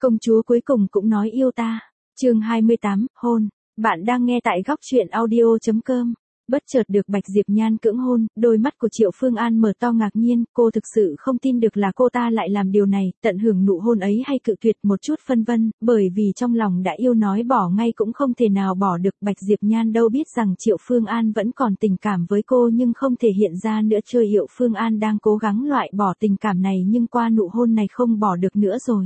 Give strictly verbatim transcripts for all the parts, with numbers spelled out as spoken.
Công chúa cuối cùng cũng nói yêu ta. Chương hai mươi tám, hôn. Bạn đang nghe tại góc truyện audio chấm com. Bất chợt được Bạch Diệp Nhan cưỡng hôn, đôi mắt của Triệu Phương An mở to ngạc nhiên, cô thực sự không tin được là cô ta lại làm điều này, tận hưởng nụ hôn ấy hay cự tuyệt một chút phân vân, bởi vì trong lòng đã yêu nói bỏ ngay cũng không thể nào bỏ được. Bạch Diệp Nhan đâu biết rằng Triệu Phương An vẫn còn tình cảm với cô nhưng không thể hiện ra nữa. Chơi Triệu Phương An đang cố gắng loại bỏ tình cảm này nhưng qua nụ hôn này không bỏ được nữa rồi.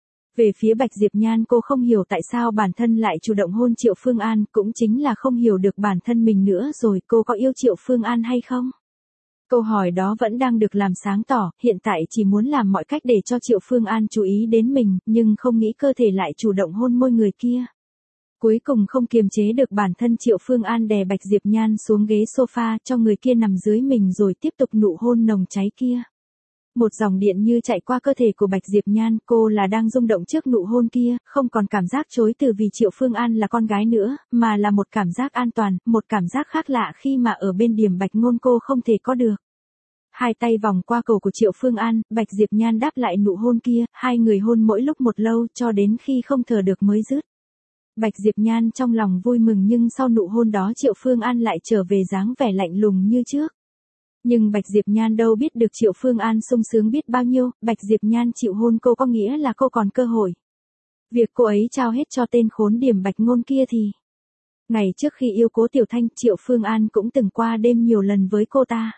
Về phía Bạch Diệp Nhan, cô không hiểu tại sao bản thân lại chủ động hôn Triệu Phương An, cũng chính là không hiểu được bản thân mình nữa rồi. Cô có yêu Triệu Phương An hay không? Câu hỏi đó vẫn đang được làm sáng tỏ, hiện tại chỉ muốn làm mọi cách để cho Triệu Phương An chú ý đến mình, nhưng không nghĩ cơ thể lại chủ động hôn môi người kia. Cuối cùng không kiềm chế được bản thân, Triệu Phương An đè Bạch Diệp Nhan xuống ghế sofa cho người kia nằm dưới mình rồi tiếp tục nụ hôn nồng cháy kia. Một dòng điện như chạy qua cơ thể của Bạch Diệp Nhan, cô là đang rung động trước nụ hôn kia, không còn cảm giác chối từ vì Triệu Phương An là con gái nữa, mà là một cảm giác an toàn, một cảm giác khác lạ khi mà ở bên Điểm Bạch Ngôn cô không thể có được. Hai tay vòng qua cổ của Triệu Phương An, Bạch Diệp Nhan đáp lại nụ hôn kia, hai người hôn mỗi lúc một lâu cho đến khi không thở được mới dứt. Bạch Diệp Nhan trong lòng vui mừng nhưng sau nụ hôn đó Triệu Phương An lại trở về dáng vẻ lạnh lùng như trước. Nhưng Bạch Diệp Nhan đâu biết được Triệu Phương An sung sướng biết bao nhiêu, Bạch Diệp Nhan chịu hôn cô có nghĩa là cô còn cơ hội. Việc cô ấy trao hết cho tên khốn Điểm Bạch Ngôn kia thì... Ngày trước khi yêu Cố Tiểu Thanh, Triệu Phương An cũng từng qua đêm nhiều lần với cô ta.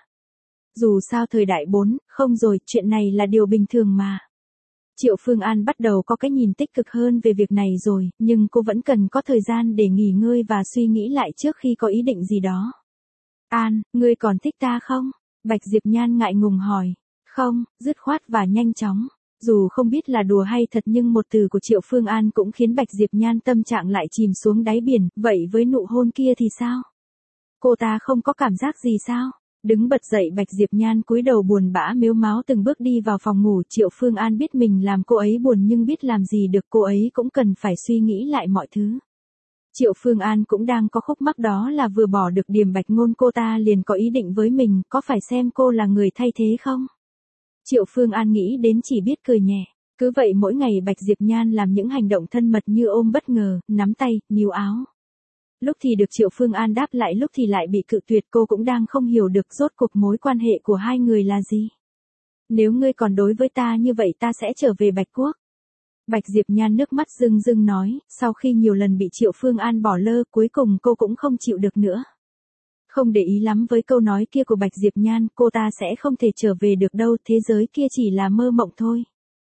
Dù sao thời đại bốn, không rồi, chuyện này là điều bình thường mà. Triệu Phương An bắt đầu có cái nhìn tích cực hơn về việc này rồi, nhưng cô vẫn cần có thời gian để nghỉ ngơi và suy nghĩ lại trước khi có ý định gì đó. An, ngươi còn thích ta không? Bạch Diệp Nhan ngại ngùng hỏi. Không, dứt khoát và nhanh chóng. Dù không biết là đùa hay thật nhưng một từ của Triệu Phương An cũng khiến Bạch Diệp Nhan tâm trạng lại chìm xuống đáy biển, vậy với nụ hôn kia thì sao? Cô ta không có cảm giác gì sao? Đứng bật dậy Bạch Diệp Nhan cúi đầu buồn bã mếu máo từng bước đi vào phòng ngủ. Triệu Phương An biết mình làm cô ấy buồn nhưng biết làm gì được, cô ấy cũng cần phải suy nghĩ lại mọi thứ. Triệu Phương An cũng đang có khúc mắc, đó là vừa bỏ được Điểm Bạch Ngôn cô ta liền có ý định với mình, có phải xem cô là người thay thế không? Triệu Phương An nghĩ đến chỉ biết cười nhẹ. Cứ vậy mỗi ngày Bạch Diệp Nhan làm những hành động thân mật như ôm bất ngờ, nắm tay, níu áo. Lúc thì được Triệu Phương An đáp lại, lúc thì lại bị cự tuyệt, cô cũng đang không hiểu được rốt cuộc mối quan hệ của hai người là gì. Nếu ngươi còn đối với ta như vậy ta sẽ trở về Bạch Quốc. Bạch Diệp Nhan nước mắt rưng rưng nói, sau khi nhiều lần bị Triệu Phương An bỏ lơ, cuối cùng cô cũng không chịu được nữa. Không để ý lắm với câu nói kia của Bạch Diệp Nhan, cô ta sẽ không thể trở về được đâu, thế giới kia chỉ là mơ mộng thôi.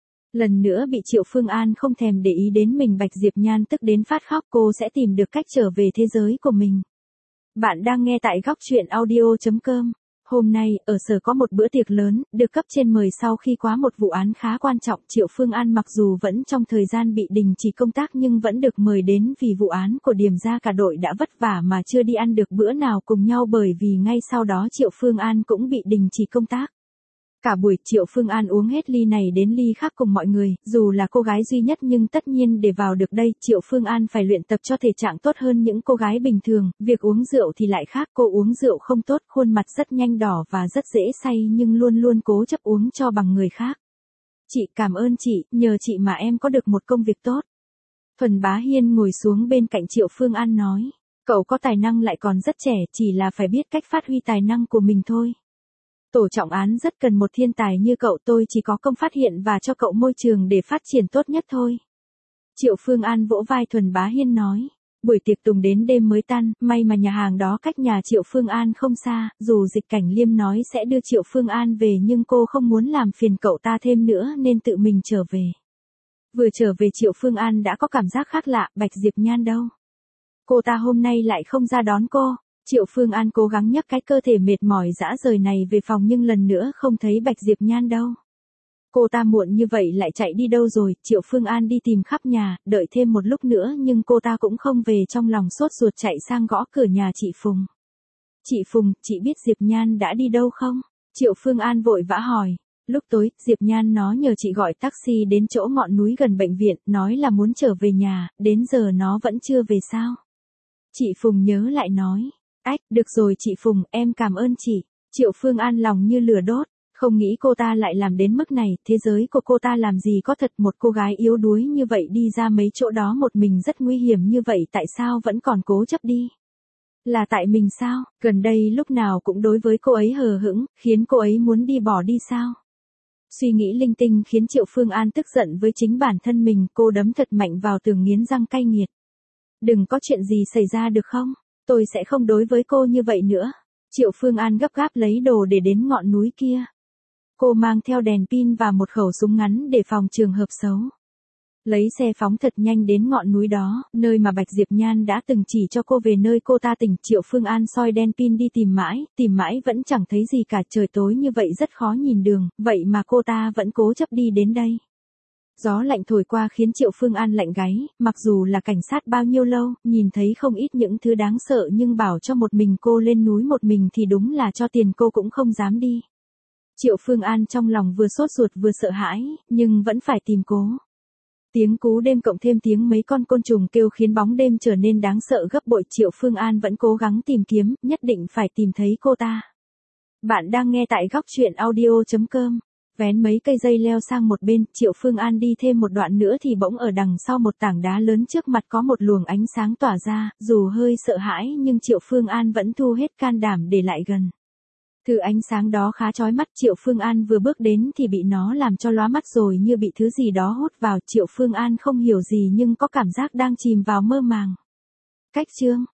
Lần nữa bị Triệu Phương An không thèm để ý đến mình, Bạch Diệp Nhan tức đến phát khóc, cô sẽ tìm được cách trở về thế giới của mình. Bạn đang nghe tại góc truyện audio chấm com. Hôm nay, ở sở có một bữa tiệc lớn, được cấp trên mời sau khi quá một vụ án khá quan trọng. Triệu Phương An mặc dù vẫn trong thời gian bị đình chỉ công tác nhưng vẫn được mời đến vì vụ án của Điểm gia, cả đội đã vất vả mà chưa đi ăn được bữa nào cùng nhau bởi vì ngay sau đó Triệu Phương An cũng bị đình chỉ công tác. Cả buổi Triệu Phương An uống hết ly này đến ly khác cùng mọi người, dù là cô gái duy nhất nhưng tất nhiên để vào được đây, Triệu Phương An phải luyện tập cho thể trạng tốt hơn những cô gái bình thường, việc uống rượu thì lại khác, cô uống rượu không tốt, khuôn mặt rất nhanh đỏ và rất dễ say nhưng luôn luôn cố chấp uống cho bằng người khác. Chị, cảm ơn chị, nhờ chị mà em có được một công việc tốt. Thuần Bá Hiên ngồi xuống bên cạnh Triệu Phương An nói, cậu có tài năng lại còn rất trẻ, chỉ là phải biết cách phát huy tài năng của mình thôi. Tổ trọng án rất cần một thiên tài như cậu, tôi chỉ có công phát hiện và cho cậu môi trường để phát triển tốt nhất thôi. Triệu Phương An vỗ vai Thuần Bá Hiên nói, buổi tiệc tùng đến đêm mới tan, may mà nhà hàng đó cách nhà Triệu Phương An không xa, dù Dịch Cảnh Liêm nói sẽ đưa Triệu Phương An về nhưng cô không muốn làm phiền cậu ta thêm nữa nên tự mình trở về. Vừa trở về Triệu Phương An đã có cảm giác khác lạ, Bạch Diệp Nhan đâu? Cô ta hôm nay lại không ra đón cô. Triệu Phương An cố gắng nhấc cái cơ thể mệt mỏi rã rời này về phòng nhưng lần nữa không thấy Bạch Diệp Nhan đâu. Cô ta muộn như vậy lại chạy đi đâu rồi? Triệu Phương An đi tìm khắp nhà, đợi thêm một lúc nữa nhưng cô ta cũng không về, trong lòng sốt ruột chạy sang gõ cửa nhà chị Phùng. Chị Phùng, chị biết Diệp Nhan đã đi đâu không? Triệu Phương An vội vã hỏi. Lúc tối, Diệp Nhan nó nhờ chị gọi taxi đến chỗ ngọn núi gần bệnh viện, nói là muốn trở về nhà, đến giờ nó vẫn chưa về sao? Chị Phùng nhớ lại nói. Ách, được rồi chị Phùng, em cảm ơn chị. Triệu Phương An lòng như lửa đốt. Không nghĩ cô ta lại làm đến mức này, thế giới của cô ta làm gì có thật, một cô gái yếu đuối như vậy đi ra mấy chỗ đó một mình rất nguy hiểm như vậy tại sao vẫn còn cố chấp đi. Là tại mình sao, gần đây lúc nào cũng đối với cô ấy hờ hững, khiến cô ấy muốn đi bỏ đi sao. Suy nghĩ linh tinh khiến Triệu Phương An tức giận với chính bản thân mình, cô đấm thật mạnh vào tường nghiến răng cay nghiệt. Đừng có chuyện gì xảy ra được không, tôi sẽ không đối với cô như vậy nữa. Triệu Phương An gấp gáp lấy đồ để đến ngọn núi kia. Cô mang theo đèn pin và một khẩu súng ngắn để phòng trường hợp xấu. Lấy xe phóng thật nhanh đến ngọn núi đó, nơi mà Bạch Diệp Nhan đã từng chỉ cho cô về nơi cô ta tỉnh. Triệu Phương An soi đèn pin đi tìm mãi, tìm mãi vẫn chẳng thấy gì cả, trời tối như vậy rất khó nhìn đường, vậy mà cô ta vẫn cố chấp đi đến đây. Gió lạnh thổi qua khiến Triệu Phương An lạnh gáy, mặc dù là cảnh sát bao nhiêu lâu, nhìn thấy không ít những thứ đáng sợ nhưng bảo cho một mình cô lên núi một mình thì đúng là cho tiền cô cũng không dám đi. Triệu Phương An trong lòng vừa sốt ruột vừa sợ hãi, nhưng vẫn phải tìm cố. Tiếng cú đêm cộng thêm tiếng mấy con côn trùng kêu khiến bóng đêm trở nên đáng sợ gấp bội. Triệu Phương An vẫn cố gắng tìm kiếm, nhất định phải tìm thấy cô ta. Bạn đang nghe tại góc truyện audio chấm com. Vén mấy cây dây leo sang một bên, Triệu Phương An đi thêm một đoạn nữa thì bỗng ở đằng sau một tảng đá lớn trước mặt có một luồng ánh sáng tỏa ra, dù hơi sợ hãi nhưng Triệu Phương An vẫn thu hết can đảm để lại gần. Thứ ánh sáng đó khá chói mắt, Triệu Phương An vừa bước đến thì bị nó làm cho lóa mắt rồi như bị thứ gì đó hút vào. Triệu Phương An không hiểu gì nhưng có cảm giác đang chìm vào mơ màng. Cách chương